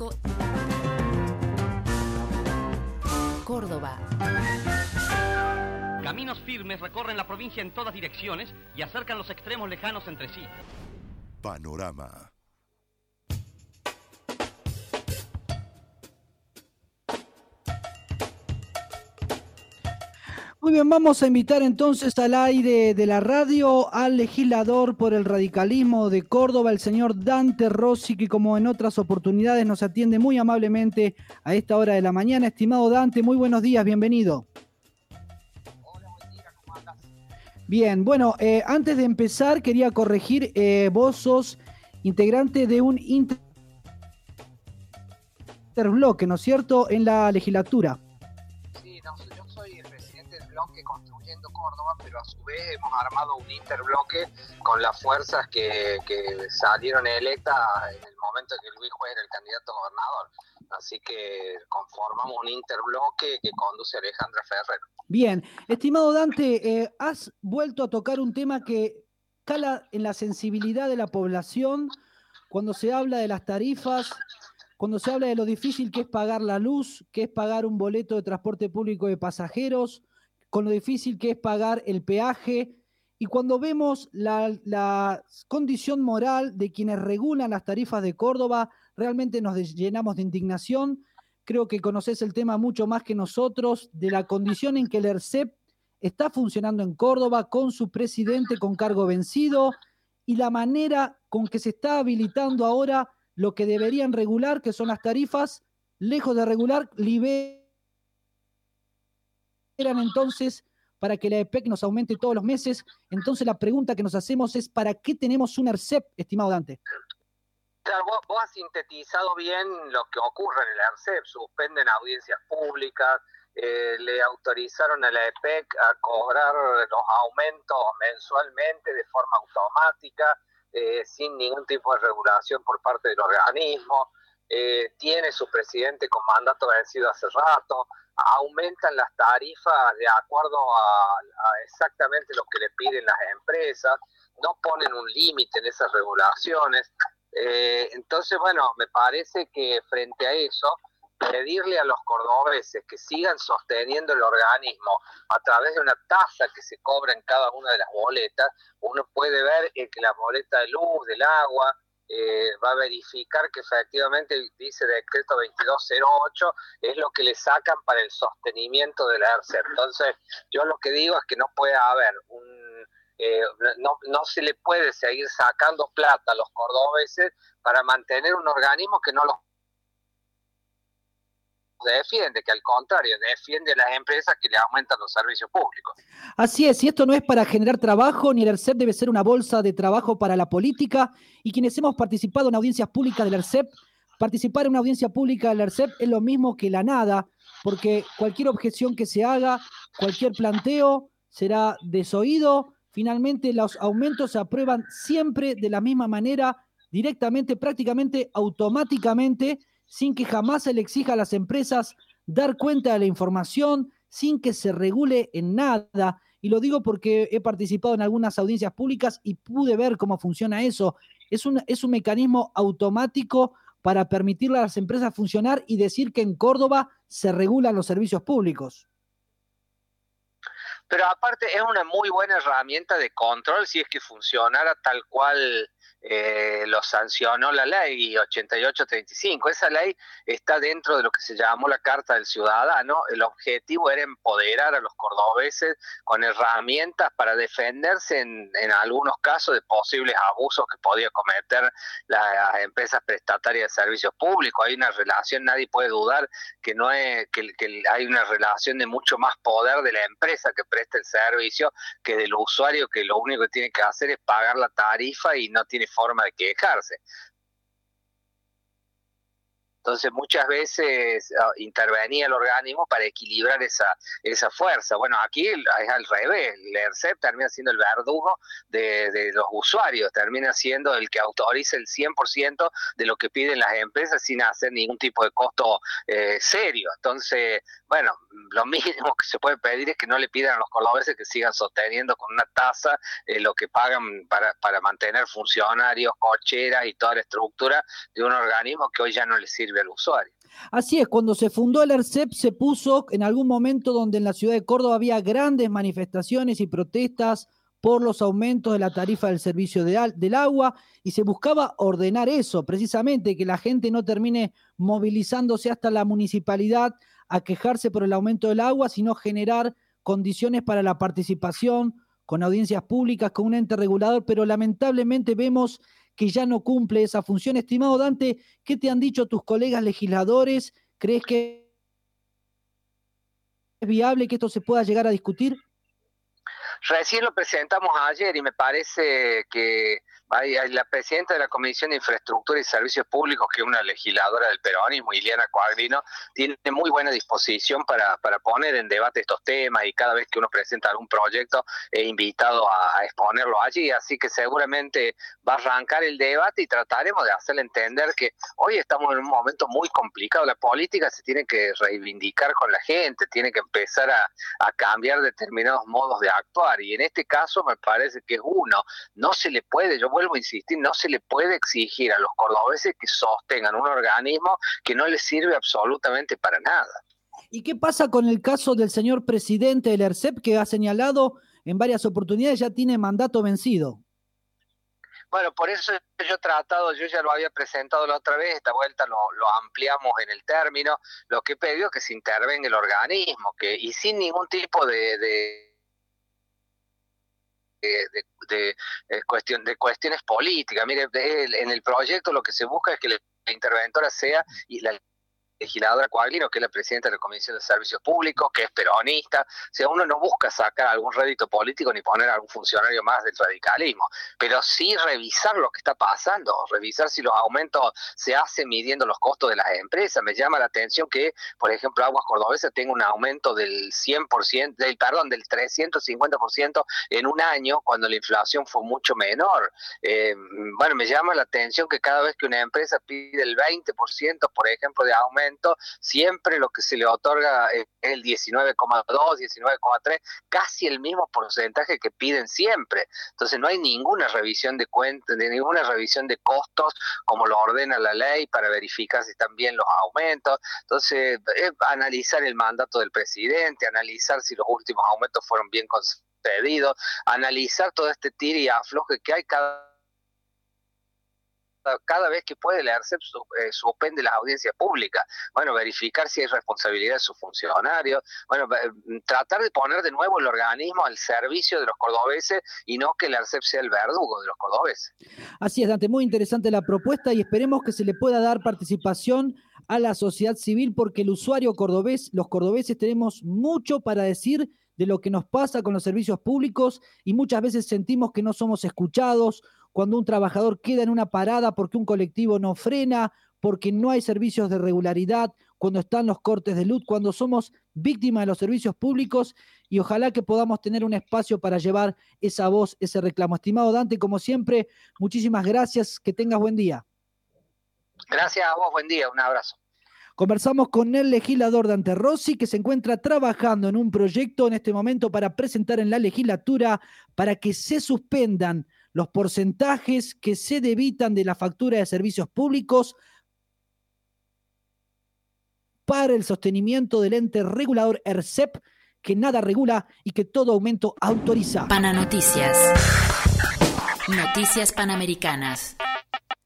público. Córdoba. Caminos firmes recorren la provincia en todas direcciones y acercan los extremos lejanos entre sí. Panorama. Muy bien, vamos a invitar entonces al aire de la radio al legislador por el radicalismo de Córdoba, el señor Dante Rossi, que como en otras oportunidades nos atiende muy amablemente a esta hora de la mañana. Estimado Dante, muy buenos días, bienvenido. Hola, buen día, ¿cómo andas? Bien, bueno, antes de empezar quería corregir, vos sos integrante de un interbloque, ¿no es cierto?, en la legislatura. Sí, no, yo soy el presidente del bloque Construyendo Córdoba, pero a su vez hemos armado un interbloque con las fuerzas que salieron electas en el momento que Luis Juez era el candidato a gobernador. Así que conformamos un interbloque que conduce Alejandra Ferrero. Bien, estimado Dante, has vuelto a tocar un tema que cala en la sensibilidad de la población cuando se habla de las tarifas, cuando se habla de lo difícil que es pagar la luz, que es pagar un boleto de transporte público de pasajeros, con lo difícil que es pagar el peaje, y cuando vemos la condición moral de quienes regulan las tarifas de Córdoba, realmente nos llenamos de indignación. Creo que conocés el tema mucho más que nosotros, de la condición en que el ERCEP está funcionando en Córdoba con su presidente con cargo vencido y la manera con que se está habilitando ahora lo que deberían regular, que son las tarifas, lejos de regular, liberan entonces para que la EPEC nos aumente todos los meses. Entonces la pregunta que nos hacemos es, ¿para qué tenemos un ERCEP, estimado Dante? Claro, vos has sintetizado bien lo que ocurre en el ARCEP. Suspenden audiencias públicas, le autorizaron a la EPEC a cobrar los aumentos mensualmente de forma automática, sin ningún tipo de regulación por parte del organismo. Tiene su presidente con mandato vencido hace rato. Aumentan las tarifas de acuerdo a exactamente lo que le piden las empresas. No ponen un límite en esas regulaciones. Entonces, bueno, me parece que frente a eso, pedirle a los cordobeses que sigan sosteniendo el organismo a través de una tasa que se cobra en cada una de las boletas. Uno puede ver que la boleta de luz, del agua, va a verificar que efectivamente dice decreto 2208 es lo que le sacan para el sostenimiento de la ERCEP. Entonces, yo lo que digo es que no puede haber no se le puede seguir sacando plata a los cordobeses para mantener un organismo que no los defiende, que al contrario, defiende a las empresas que le aumentan los servicios públicos. Así es, y esto no es para generar trabajo, ni el ERCEP debe ser una bolsa de trabajo para la política, y quienes hemos participado en audiencias públicas del ERCEP, participar en una audiencia pública del ERCEP es lo mismo que la nada, porque cualquier objeción que se haga, cualquier planteo será desoído. Finalmente los aumentos se aprueban siempre de la misma manera, directamente, prácticamente automáticamente, sin que jamás se le exija a las empresas dar cuenta de la información, sin que se regule en nada. Y lo digo porque he participado en algunas audiencias públicas y pude ver cómo funciona eso. Es un mecanismo automático para permitirle a las empresas funcionar y decir que en Córdoba se regulan los servicios públicos. Pero aparte es una muy buena herramienta de control si es que funcionara tal cual lo sancionó la ley 8835. Esa ley está dentro de lo que se llamó la Carta del Ciudadano. El objetivo era empoderar a los cordobeses con herramientas para defenderse en algunos casos de posibles abusos que podía cometer las empresas prestatarias de servicios públicos. Hay una relación, nadie puede dudar que no es que hay una relación de mucho más poder de la empresa que presta el servicio que del usuario, que lo único que tiene que hacer es pagar la tarifa y no tiene forma de quejarse. Entonces muchas veces intervenía el organismo para equilibrar esa fuerza. Bueno, aquí es al revés, el ERCEP termina siendo el verdugo de los usuarios, termina siendo el que autoriza el 100% de lo que piden las empresas sin hacer ningún tipo de costo serio. Entonces, bueno, lo mínimo que se puede pedir es que no le pidan a los cordobeses que sigan sosteniendo con una tasa lo que pagan para mantener funcionarios, cocheras y toda la estructura de un organismo que hoy ya no les sirve al usuario. Así es, cuando se fundó el ERCEP se puso en algún momento donde en la ciudad de Córdoba había grandes manifestaciones y protestas por los aumentos de la tarifa del servicio del agua, y se buscaba ordenar eso, precisamente, que la gente no termine movilizándose hasta la municipalidad a quejarse por el aumento del agua, sino generar condiciones para la participación con audiencias públicas, con un ente regulador, pero lamentablemente vemos que ya no cumple esa función. Estimado Dante, ¿qué te han dicho tus colegas legisladores? ¿Crees que es viable que esto se pueda llegar a discutir? Recién lo presentamos ayer y me parece que la presidenta de la Comisión de Infraestructura y Servicios Públicos, que es una legisladora del peronismo, Ileana Coaglino, tiene muy buena disposición para poner en debate estos temas, y cada vez que uno presenta algún proyecto es invitado a exponerlo allí, así que seguramente va a arrancar el debate y trataremos de hacerle entender que hoy estamos en un momento muy complicado. La política se tiene que reivindicar con la gente, tiene que empezar a cambiar determinados modos de actuar, y en este caso me parece que es uno. No se le puede, yo vuelvo a insistir, no se le puede exigir a los cordobeses que sostengan un organismo que no les sirve absolutamente para nada. ¿Y qué pasa con el caso del señor presidente del ERCEP, que ha señalado en varias oportunidades ya tiene mandato vencido? Bueno, por eso yo ya lo había presentado la otra vez, esta vuelta lo ampliamos en el término, lo que he pedido es que se intervenga el organismo, y sin ningún tipo de cuestiones políticas. Mire, en el proyecto lo que se busca es que la interventora sea y la legisladora Coaglino, que es la presidenta de la Comisión de Servicios Públicos, que es peronista. O sea, uno no busca sacar algún rédito político ni poner a algún funcionario más del radicalismo, pero sí revisar lo que está pasando, revisar si los aumentos se hacen midiendo los costos de las empresas. Me llama la atención que, por ejemplo, Aguas Cordobesas tenga un aumento del 100%, del 350% en un año, cuando la inflación fue mucho menor. Bueno, me llama la atención que cada vez que una empresa pide el 20%, por ejemplo, de aumento, siempre lo que se le otorga es el 19,2, 19,3, casi el mismo porcentaje que piden siempre. Entonces no hay ninguna revisión de cuentas, ninguna revisión de costos como lo ordena la ley para verificar si están bien los aumentos. Entonces analizar el mandato del presidente, analizar si los últimos aumentos fueron bien concedidos, analizar todo este tira y afloje que hay cada vez que puede. La ERCEP suspende las audiencias públicas. Bueno, verificar si hay responsabilidad de sus funcionarios. Bueno, tratar de poner de nuevo el organismo al servicio de los cordobeses y no que la ERCEP sea el verdugo de los cordobeses. Así es, Dante, muy interesante la propuesta, y esperemos que se le pueda dar participación a la sociedad civil, porque el usuario cordobés, los cordobeses, tenemos mucho para decir de lo que nos pasa con los servicios públicos, y muchas veces sentimos que no somos escuchados cuando un trabajador queda en una parada porque un colectivo no frena, porque no hay servicios de regularidad, cuando están los cortes de luz, cuando somos víctimas de los servicios públicos, y ojalá que podamos tener un espacio para llevar esa voz, ese reclamo. Estimado Dante, como siempre, muchísimas gracias, que tengas buen día. Gracias a vos, buen día, un abrazo. Conversamos con el legislador Dante Rossi, que se encuentra trabajando en un proyecto en este momento para presentar en la legislatura para que se suspendan los porcentajes que se debitan de la factura de servicios públicos para el sostenimiento del ente regulador ERCEP, que nada regula y que todo aumento autoriza. Pananoticias. Noticias Panamericanas.